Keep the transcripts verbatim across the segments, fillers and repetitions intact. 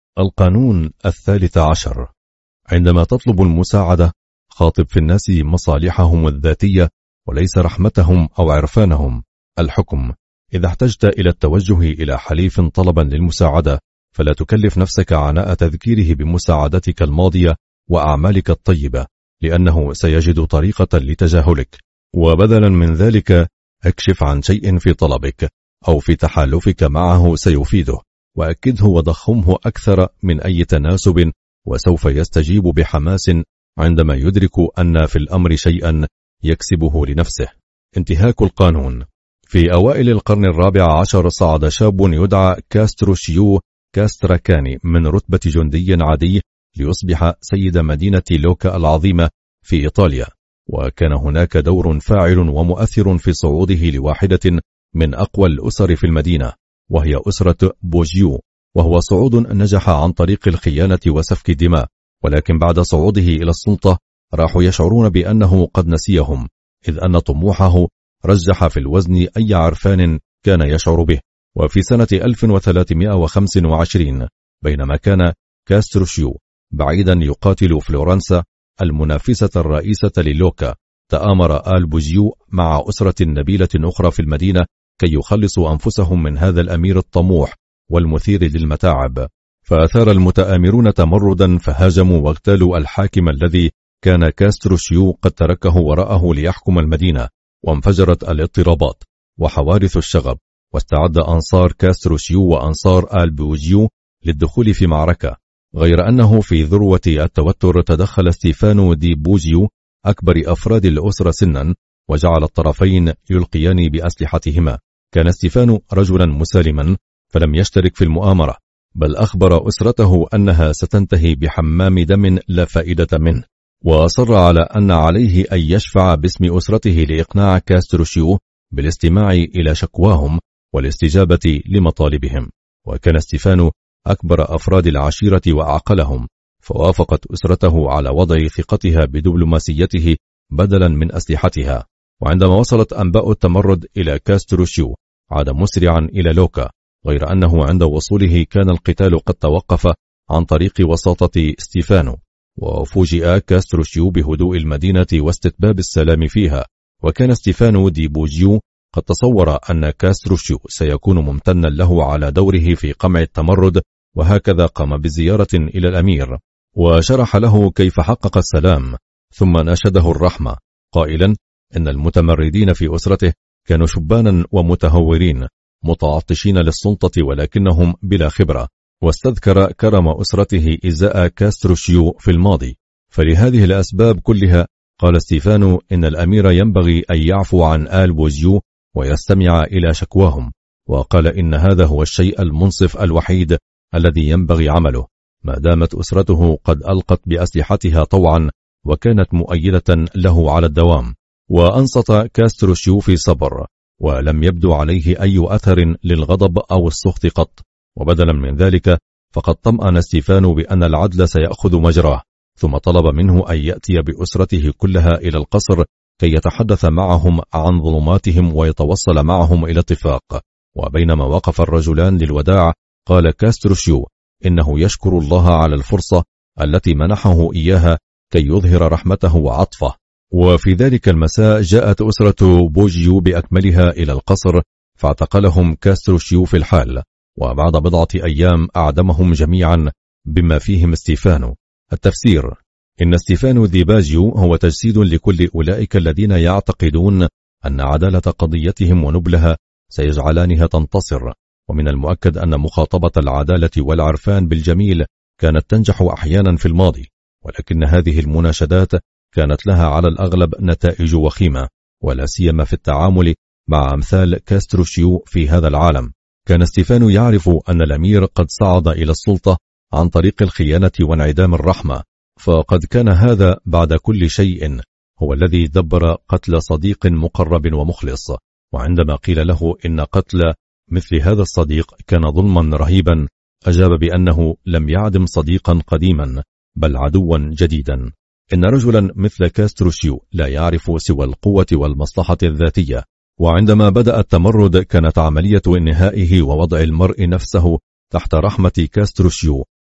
القانون الثالث عشر: عندما تطلب المساعدة خاطب في الناس مصالحهم الذاتية وليس رحمتهم أو عرفانهم. الحكم: إذا احتجت إلى التوجه إلى حليف طلبا للمساعدة فلا تكلف نفسك عناء تذكيره بمساعدتك الماضية وأعمالك الطيبة، لأنه سيجد طريقة لتجاهلك، وبدلا من ذلك اكشف عن شيء في طلبك أو في تحالفك معه سيفيده، وأكده وضخمه أكثر من أي تناسب، وسوف يستجيب بحماس عندما يدرك أن في الأمر شيئا يكسبه لنفسه. انتهاك القانون. في أوائل القرن الرابع عشر صعد شاب يدعى كاستروشيو كاستراكاني من رتبة جندي عادي ليصبح سيد مدينة لوكا العظيمة في إيطاليا، وكان هناك دور فاعل ومؤثر في صعوده لواحدة من أقوى الأسر في المدينة، وهي أسرة بوجيو، وهو صعود نجح عن طريق الخيانة وسفك الدماء، ولكن بعد صعوده إلى السلطة راحوا يشعرون بأنه قد نسيهم، إذ أن طموحه رجح في الوزن أي عرفان كان يشعر به. وفي سنة ألف وثلاثمائة وخمسة وعشرين بينما كان كاستروشيو بعيدا يقاتل فلورنسا المنافسة الرئيسة للوكا، تآمر آل بوجيو مع أسرة نبيلة أخرى في المدينة كي يخلصوا أنفسهم من هذا الأمير الطموح والمثير للمتاعب، فأثار المتآمرون تمردا فهاجموا واغتالوا الحاكم الذي كان كاستروشيو قد تركه وراءه ليحكم المدينة، وانفجرت الاضطرابات وحوادث الشغب، واستعد أنصار كاستروشيو وأنصار آل بوجيو للدخول في معركة، غير أنه في ذروة التوتر تدخل ستيفانو دي بوجيو أكبر أفراد الأسرة سنا وجعل الطرفين يلقيان بأسلحتهما. كان ستيفانو رجلا مسالما فلم يشترك في المؤامرة، بل أخبر أسرته أنها ستنتهي بحمام دم لا فائدة منه، وأصر على أن عليه أن يشفع باسم أسرته لإقناع كاستروشيو بالاستماع إلى شكواهم والاستجابة لمطالبهم. وكان ستيفانو أكبر أفراد العشيرة وأعقلهم، فوافقت أسرته على وضع ثقتها بدبلوماسيته بدلا من أسلحتها. وعندما وصلت أنباء التمرد إلى كاستروشيو عاد مسرعا إلى لوكا، غير أنه عند وصوله كان القتال قد توقف عن طريق وساطة ستيفانو، وفوجئ كاستروشيو بهدوء المدينة واستتباب السلام فيها. وكان ستيفانو دي بوجيو قد تصور أن كاستروشيو سيكون ممتنا له على دوره في قمع التمرد، وهكذا قام بزيارة إلى الأمير وشرح له كيف حقق السلام، ثم ناشده الرحمة قائلا إن المتمردين في أسرته كانوا شبانا ومتهورين متعطشين للسلطة ولكنهم بلا خبرة، واستذكر كرم أسرته إزاء كاستروشيو في الماضي. فلهذه الأسباب كلها قال ستيفانو إن الأمير ينبغي أن يعفو عن آل بوجيو ويستمع إلى شكواهم، وقال إن هذا هو الشيء المنصف الوحيد الذي ينبغي عمله ما دامت أسرته قد ألقت بأسلحتها طوعا وكانت مؤيدة له على الدوام. وأنصت كاستروشيو في صبر، ولم يبدو عليه أي أثر للغضب أو السخط قط، وبدلا من ذلك فقد طمأن ستيفانو بأن العدل سيأخذ مجراه، ثم طلب منه أن يأتي بأسرته كلها إلى القصر كي يتحدث معهم عن ظلماتهم ويتوصل معهم إلى اتفاق. وبينما وقف الرجلان للوداع قال كاستروشيو إنه يشكر الله على الفرصة التي منحه إياها كي يظهر رحمته وعطفه. وفي ذلك المساء جاءت أسرة بوجيو بأكملها إلى القصر فاعتقلهم كاستروشيو في الحال، وبعد بضعة أيام أعدمهم جميعا بما فيهم ستيفانو. التفسير: إن ستيفانو دي باجيو هو تجسيد لكل أولئك الذين يعتقدون أن عدالة قضيتهم ونبلها سيجعلانها تنتصر، ومن المؤكد أن مخاطبة العدالة والعرفان بالجميل كانت تنجح أحيانا في الماضي، ولكن هذه المناشدات كانت لها على الأغلب نتائج وخيمة، ولا سيما في التعامل مع أمثال كاستروشيو في هذا العالم. كان ستيفانو يعرف أن الأمير قد صعد إلى السلطة عن طريق الخيانة وانعدام الرحمة، فقد كان هذا بعد كل شيء هو الذي دبر قتل صديق مقرب ومخلص. وعندما قيل له إن قتل مثل هذا الصديق كان ظلما رهيبا، أجاب بأنه لم يعدم صديقا قديما بل عدوا جديدا. إن رجلا مثل كاستروشيو لا يعرف سوى القوة والمصلحة الذاتية، وعندما بدأ التمرد كانت عملية إنهائه ووضع المرء نفسه تحت رحمة كاستروشيو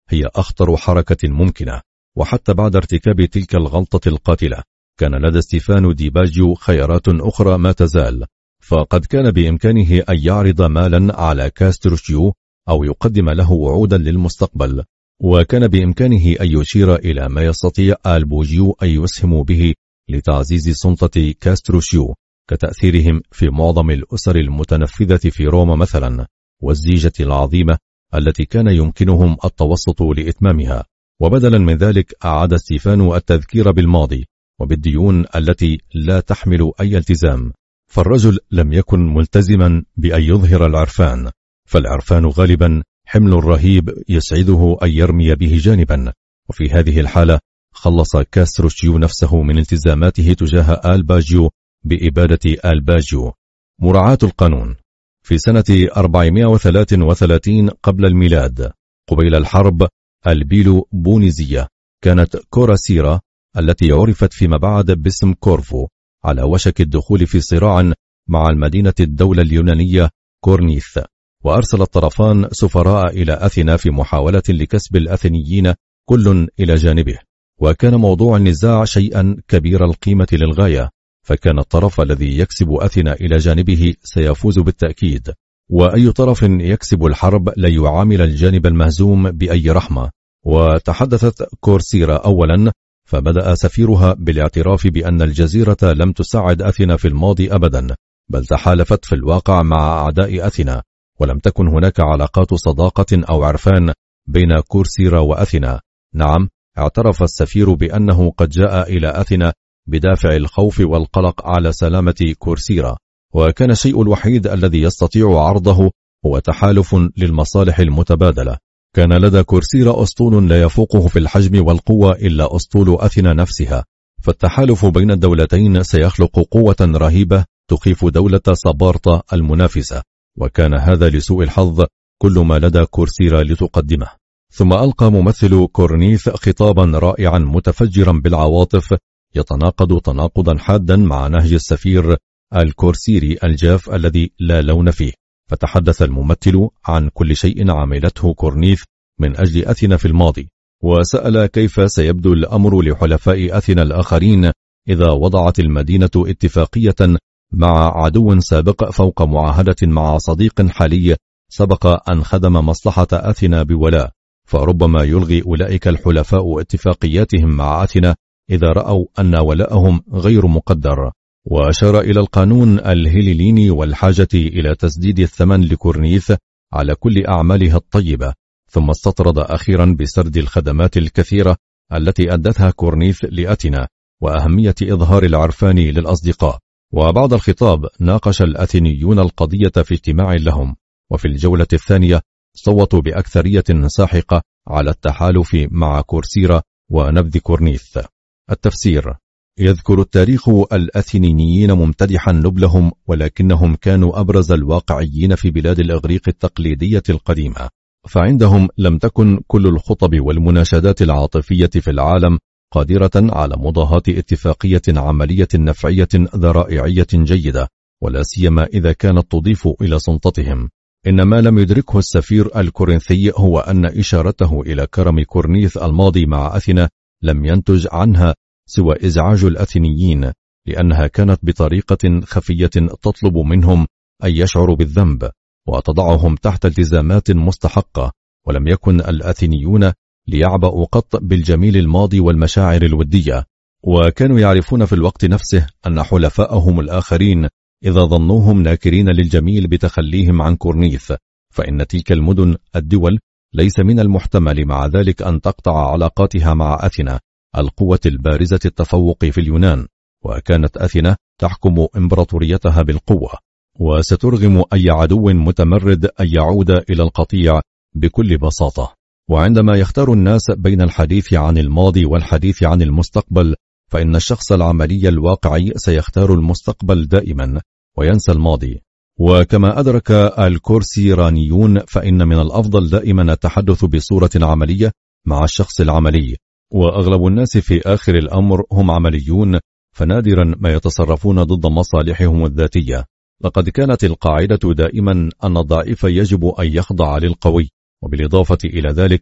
هي أخطر حركة ممكنة، وحتى بعد ارتكاب تلك الغلطة القاتلة كان لدى ستيفانو دي باجيو خيارات أخرى ما تزال، فقد كان بإمكانه أن يعرض مالا على كاستروشيو أو يقدم له وعودا للمستقبل، وكان بإمكانه أن يشير إلى ما يستطيع البوجيو أن يسهم به لتعزيز سلطة كاستروشيو كتأثيرهم في معظم الأسر المتنفذة في روما مثلا، والزيجة العظيمة التي كان يمكنهم التوسط لإتمامها. وبدلا من ذلك أعاد ستيفانو التذكير بالماضي وبالديون التي لا تحمل أي التزام، فالرجل لم يكن ملتزما بأن يظهر العرفان، فالعرفان غالبا حمل رهيب يسعده أن يرمي به جانبا. وفي هذه الحالة خلص كاستروشيو نفسه من التزاماته تجاه الباجيو بإبادة الباجيو. مراعاة القانون. في سنة أربعمائة وثلاثة وثلاثين قبل الميلاد قبيل الحرب البيلو بونيزية كانت كوراسيرا التي عرفت فيما بعد باسم كورفو على وشك الدخول في صراع مع المدينة الدولة اليونانية كورنيث، وأرسل الطرفان سفراء إلى أثينا في محاولة لكسب الأثينيين كل إلى جانبه، وكان موضوع النزاع شيئا كبير القيمة للغاية، فكان الطرف الذي يكسب أثينا إلى جانبه سيفوز بالتأكيد، وأي طرف يكسب الحرب لا يعامل الجانب المهزوم بأي رحمة. وتحدثت كورسيرا أولا، فبدأ سفيرها بالاعتراف بأن الجزيرة لم تساعد أثينا في الماضي أبدا، بل تحالفت في الواقع مع أعداء أثينا، ولم تكن هناك علاقات صداقة أو عرفان بين كورسيرا وأثينا. نعم، اعترف السفير بأنه قد جاء إلى أثينا بدافع الخوف والقلق على سلامة كورسيرا، وكان الشيء الوحيد الذي يستطيع عرضه هو تحالف للمصالح المتبادلة. كان لدى كورسيرا أسطول لا يفوقه في الحجم والقوة إلا أسطول أثينا نفسها، فالتحالف بين الدولتين سيخلق قوة رهيبة تخيف دولة سبارتا المنافسة، وكان هذا لسوء الحظ كل ما لدى كورسيرا لتقدمه. ثم ألقى ممثل كورنيث خطابا رائعا متفجرا بالعواطف يتناقض تناقضا حادا مع نهج السفير الكورسيري الجاف الذي لا لون فيه، فتحدث الممثل عن كل شيء عملته كورنيث من أجل أثينا في الماضي، وسأل كيف سيبدو الأمر لحلفاء أثينا الآخرين إذا وضعت المدينة اتفاقية مع عدو سابق فوق معاهدة مع صديق حالي سبق أن خدم مصلحة أثينا بولاء، فربما يلغي أولئك الحلفاء اتفاقياتهم مع أثينا إذا رأوا أن ولاءهم غير مقدر. وأشار إلى القانون الهيليني والحاجة إلى تسديد الثمن لكورنيث على كل أعمالها الطيبة، ثم استطرد أخيرا بسرد الخدمات الكثيرة التي أدتها كورنيث لأثينا وأهمية إظهار العرفان للأصدقاء. وبعد الخطاب ناقش الأثينيون القضية في اجتماع لهم، وفي الجولة الثانية صوتوا بأكثرية ساحقة على التحالف مع كورسيرا ونبذ كورنيث. التفسير: يذكر التاريخ الأثينيين ممتدحا نبلهم، ولكنهم كانوا أبرز الواقعيين في بلاد الإغريق التقليدية القديمة، فعندهم لم تكن كل الخطب والمناشدات العاطفية في العالم قادرة على مضاهاة اتفاقية عملية نفعية ذرائعية جيدة، ولا سيما إذا كانت تضيف إلى سلطتهم. إنما لم يدركه السفير الكورنثي هو أن إشارته إلى كرم كورنيث الماضي مع أثينا لم ينتج عنها سوى إزعاج الأثينيين، لأنها كانت بطريقة خفية تطلب منهم أن يشعروا بالذنب وتضعهم تحت التزامات مستحقة، ولم يكن الأثينيون ليعبأوا قط بالجميل الماضي والمشاعر الودية، وكانوا يعرفون في الوقت نفسه أن حلفاءهم الآخرين إذا ظنوهم ناكرين للجميل بتخليهم عن كورنيث، فإن تلك المدن الدول ليس من المحتمل مع ذلك أن تقطع علاقاتها مع أثينا القوة البارزة التفوق في اليونان، وكانت أثينا تحكم إمبراطوريتها بالقوة، وسترغم أي عدو متمرد أن يعود إلى القطيع بكل بساطة. وعندما يختار الناس بين الحديث عن الماضي والحديث عن المستقبل، فإن الشخص العملي الواقعي سيختار المستقبل دائما وينسى الماضي. وكما أدرك الكورسيرانيون، فإن من الأفضل دائما التحدث بصورة عملية مع الشخص العملي، وأغلب الناس في آخر الأمر هم عمليون، فنادرا ما يتصرفون ضد مصالحهم الذاتية. لقد كانت القاعدة دائما أن الضعيف يجب أن يخضع للقوي، وبالإضافة إلى ذلك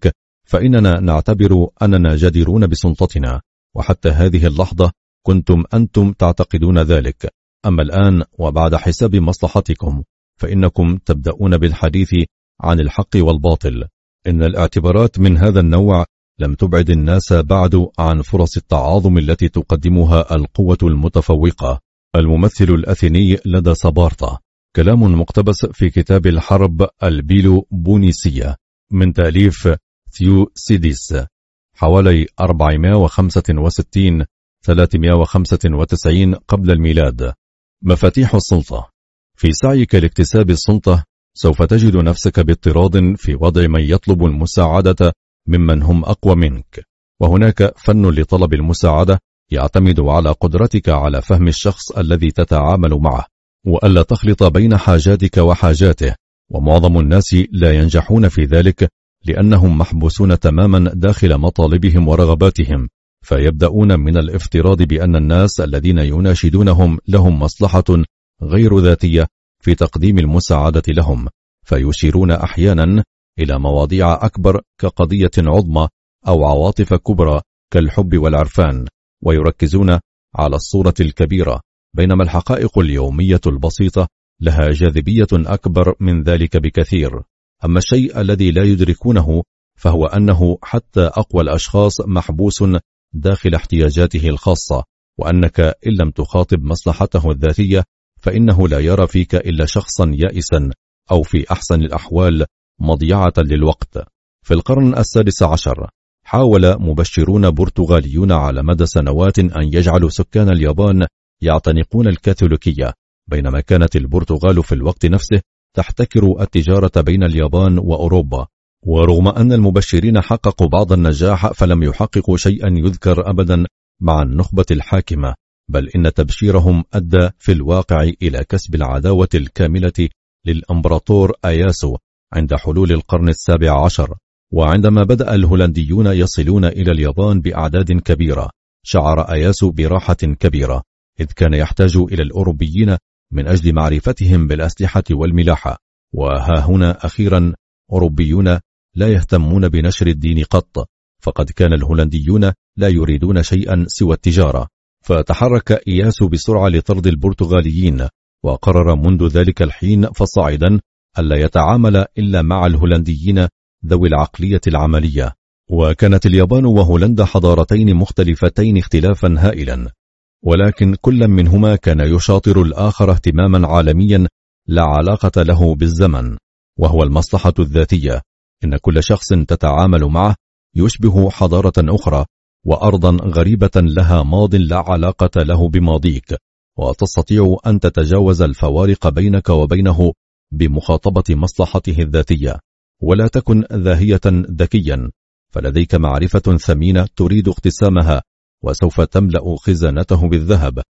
فإننا نعتبر أننا جديرون بسلطتنا، وحتى هذه اللحظة كنتم أنتم تعتقدون ذلك. أما الآن وبعد حساب مصلحتكم فإنكم تبدأون بالحديث عن الحق والباطل. إن الاعتبارات من هذا النوع لم تبعد الناس بعد عن فرص التعاظم التي تقدمها القوة المتفوقة. الممثل الأثيني لدى سبارتا. كلام مقتبس في كتاب الحرب البيلوبونيسية من تأليف ثيوسيديس حوالي أربعمائة وخمسة وستين ثلاثمائة وخمسة وتسعين قبل الميلاد. مفاتيح السلطة. في سعيك لاكتساب السلطة سوف تجد نفسك باضطراد في وضع من يطلب المساعدة ممن هم أقوى منك، وهناك فن لطلب المساعدة يعتمد على قدرتك على فهم الشخص الذي تتعامل معه، وألا تخلط بين حاجاتك وحاجاته، ومعظم الناس لا ينجحون في ذلك لأنهم محبوسون تماما داخل مطالبهم ورغباتهم، فيبدأون من الافتراض بأن الناس الذين يناشدونهم لهم مصلحة غير ذاتية في تقديم المساعدة لهم، فيشيرون أحيانا إلى مواضيع أكبر كقضية عظمى أو عواطف كبرى كالحب والعرفان، ويركزون على الصورة الكبيرة، بينما الحقائق اليومية البسيطة لها جاذبية أكبر من ذلك بكثير. أما الشيء الذي لا يدركونه فهو أنه حتى أقوى الأشخاص محبوس داخل احتياجاته الخاصة، وأنك إن لم تخاطب مصلحته الذاتية فإنه لا يرى فيك إلا شخصا يائسا أو في أحسن الأحوال مضيعة للوقت. في القرن السادس عشر حاول مبشرون برتغاليون على مدى سنوات أن يجعلوا سكان اليابان يعتنقون الكاثوليكية، بينما كانت البرتغال في الوقت نفسه تحتكر التجارة بين اليابان وأوروبا. ورغم أن المبشرين حققوا بعض النجاح فلم يحققوا شيئا يذكر أبدا مع النخبة الحاكمة، بل إن تبشيرهم أدى في الواقع إلى كسب العداوة الكاملة للإمبراطور أياسو عند حلول القرن السابع عشر. وعندما بدأ الهولنديون يصلون إلى اليابان بأعداد كبيرة شعر أياسو براحة كبيرة، إذ كان يحتاج إلى الأوروبيين من أجل معرفتهم بالأسلحة والملاحة. وها هنا أخيرا أوروبيون لا يهتمون بنشر الدين قط، فقد كان الهولنديون لا يريدون شيئا سوى التجارة. فتحرك إياسو بسرعة لطرد البرتغاليين، وقرر منذ ذلك الحين فصاعدا ألا يتعامل إلا مع الهولنديين ذوي العقلية العملية. وكانت اليابان وهولندا حضارتين مختلفتين اختلافا هائلا، ولكن كل منهما كان يشاطر الآخر اهتماما عالميا لا علاقة له بالزمن، وهو المصلحة الذاتية. إن كل شخص تتعامل معه يشبه حضارة أخرى وأرضا غريبة لها ماض لا علاقة له بماضيك، وتستطيع أن تتجاوز الفوارق بينك وبينه بمخاطبة مصلحته الذاتية. ولا تكن ذاهية ذكيا، فلديك معرفة ثمينة تريد اقتسامها، وسوف تملأ خزانته بالذهب،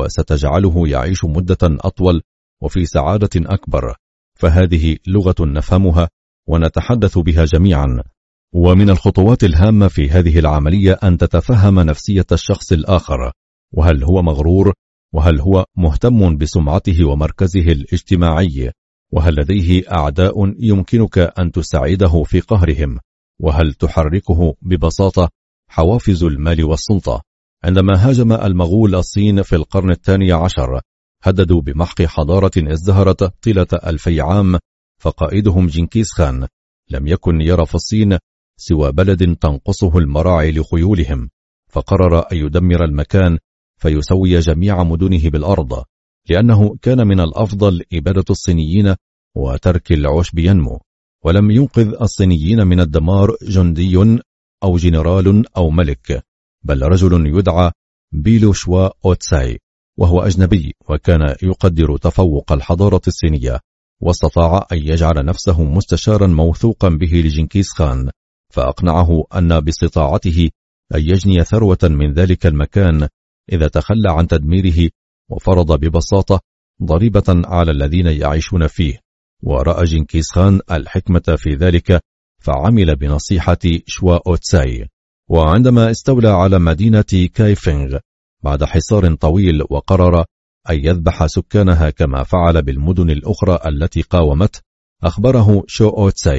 وستجعله يعيش مدة أطول وفي سعادة أكبر. فهذه لغة نفهمها ونتحدث بها جميعا. ومن الخطوات الهامة في هذه العملية أن تتفهم نفسية الشخص الآخر، وهل هو مغرور، وهل هو مهتم بسمعته ومركزه الاجتماعي، وهل لديه أعداء يمكنك أن تساعده في قهرهم، وهل تحركه ببساطة حوافز المال والسلطة. عندما هاجم المغول الصين في القرن الثاني عشر هددوا بمحق حضارة ازدهرت طيلة ألفي عام، فقائدهم جنكيز خان لم يكن يرى في الصين سوى بلد تنقصه المراعي لخيولهم، فقرر أن يدمر المكان فيسوي جميع مدنه بالأرض، لأنه كان من الأفضل إبادة الصينيين وترك العشب ينمو. ولم ينقذ الصينيين من الدمار جندي أو جنرال أو ملك، بل رجل يدعى بيلو شوا أوتساي، وهو أجنبي وكان يقدر تفوق الحضارة الصينية، واستطاع أن يجعل نفسه مستشارا موثوقا به لجنكيز خان، فأقنعه أن باستطاعته أن يجني ثروة من ذلك المكان إذا تخلى عن تدميره، وفرض ببساطة ضريبة على الذين يعيشون فيه. ورأى جنكيز خان الحكمة في ذلك، فعمل بنصيحة شوا أوتساي. وعندما استولى على مدينة كايفنغ بعد حصار طويل وقرر أن يذبح سكانها كما فعل بالمدن الأخرى التي قاومت، أخبره شو أوتساي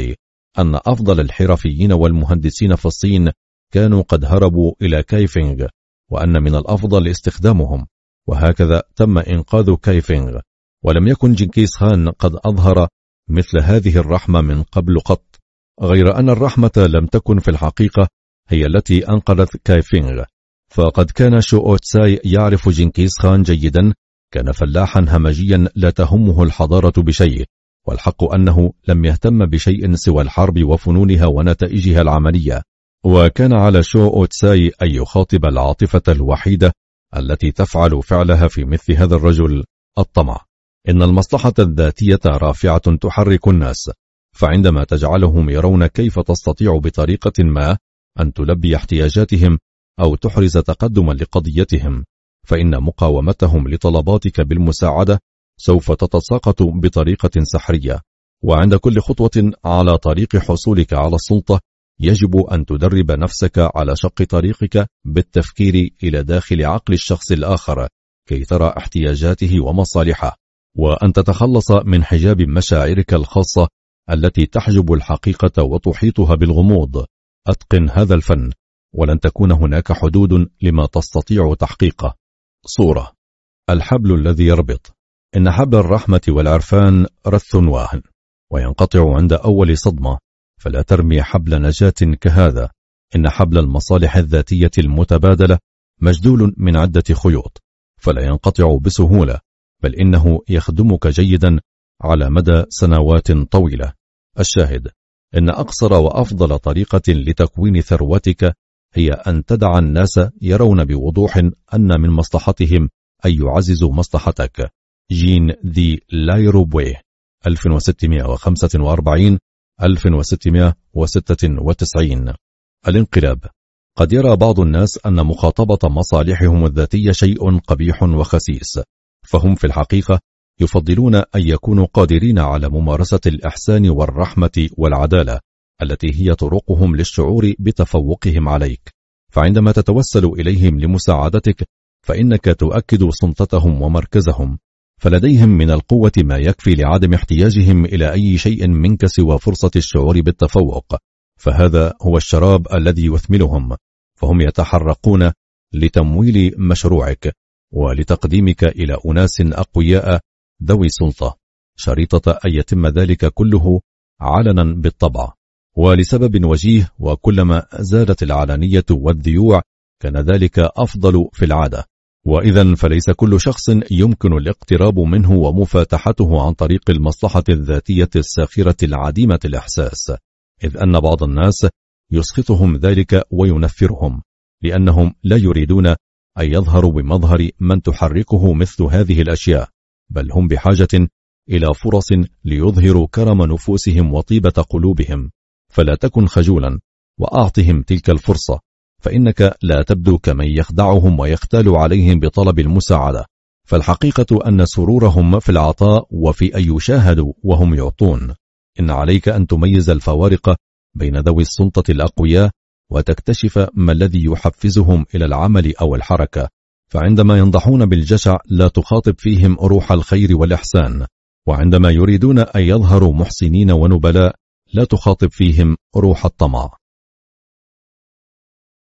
أن أفضل الحرفيين والمهندسين في الصين كانوا قد هربوا إلى كايفينغ، وأن من الأفضل استخدامهم، وهكذا تم إنقاذ كايفينغ. ولم يكن جنكيز خان قد أظهر مثل هذه الرحمة من قبل قط، غير أن الرحمة لم تكن في الحقيقة هي التي أنقذت كايفينغ، فقد كان شو أو تساي يعرف جنكيز خان جيدا، كان فلاحا همجيا لا تهمه الحضارة بشيء، والحق أنه لم يهتم بشيء سوى الحرب وفنونها ونتائجها العملية. وكان على شو أو تساي أن يخاطب العاطفة الوحيدة التي تفعل فعلها في مثل هذا الرجل، الطمع. إن المصلحة الذاتية رافعة تحرك الناس، فعندما تجعلهم يرون كيف تستطيع بطريقة ما أن تلبي احتياجاتهم أو تحرز تقدما لقضيتهم، فإن مقاومتهم لطلباتك بالمساعدة سوف تتساقط بطريقة سحرية. وعند كل خطوة على طريق حصولك على السلطة يجب أن تدرب نفسك على شق طريقك بالتفكير إلى داخل عقل الشخص الآخر كي ترى احتياجاته ومصالحه، وأن تتخلص من حجاب مشاعرك الخاصة التي تحجب الحقيقة وتحيطها بالغموض. أتقن هذا الفن ولن تكون هناك حدود لما تستطيع تحقيقه. صورة: الحبل الذي يربط. إن حبل الرحمة والعرفان رث واهن وينقطع عند أول صدمة، فلا ترمي حبل نجاة كهذا. إن حبل المصالح الذاتية المتبادلة مجدول من عدة خيوط، فلا ينقطع بسهولة، بل إنه يخدمك جيدا على مدى سنوات طويلة. الشاهد: إن أقصر وأفضل طريقة لتكوين ثروتك هي أن تدع الناس يرون بوضوح أن من مصلحتهم أن يعززوا مصلحتك. جين ذي لايروبوي ألف وستمائة وخمسة وأربعين ألف وستمائة وستة وتسعين. الانقلاب. قد يرى بعض الناس أن مخاطبة مصالحهم الذاتية شيء قبيح وخسيس، فهم في الحقيقة يفضلون أن يكونوا قادرين على ممارسة الإحسان والرحمة والعدالة التي هي طرقهم للشعور بتفوقهم عليك. فعندما تتوسل إليهم لمساعدتك فإنك تؤكد سلطتهم ومركزهم، فلديهم من القوة ما يكفي لعدم احتياجهم إلى أي شيء منك سوى فرصة الشعور بالتفوق. فهذا هو الشراب الذي يثملهم، فهم يتحرقون لتمويل مشروعك ولتقديمك إلى أناس أقوياء ذوي سلطة، شريطة أن يتم ذلك كله علنا بالطبع ولسبب وجيه، وكلما زادت العلانية والذيوع كان ذلك أفضل في العادة. وإذا فليس كل شخص يمكن الاقتراب منه ومفاتحته عن طريق المصلحة الذاتية الساخرة العديمة الإحساس، إذ أن بعض الناس يسخطهم ذلك وينفرهم، لأنهم لا يريدون أن يظهروا بمظهر من تحركه مثل هذه الأشياء، بل هم بحاجة إلى فرص ليظهروا كرم نفوسهم وطيبة قلوبهم. فلا تكن خجولا وأعطهم تلك الفرصة، فإنك لا تبدو كمن يخدعهم ويختال عليهم بطلب المساعدة، فالحقيقة أن سرورهم في العطاء وفي أن يشاهدوا وهم يعطون. إن عليك أن تميز الفوارق بين ذوي السلطة الأقوياء وتكتشف ما الذي يحفزهم إلى العمل أو الحركة، فعندما ينضحون بالجشع لا تخاطب فيهم روح الخير والإحسان، وعندما يريدون أن يظهروا محسنين ونبلاء لا تخاطب فيهم روح الطمع.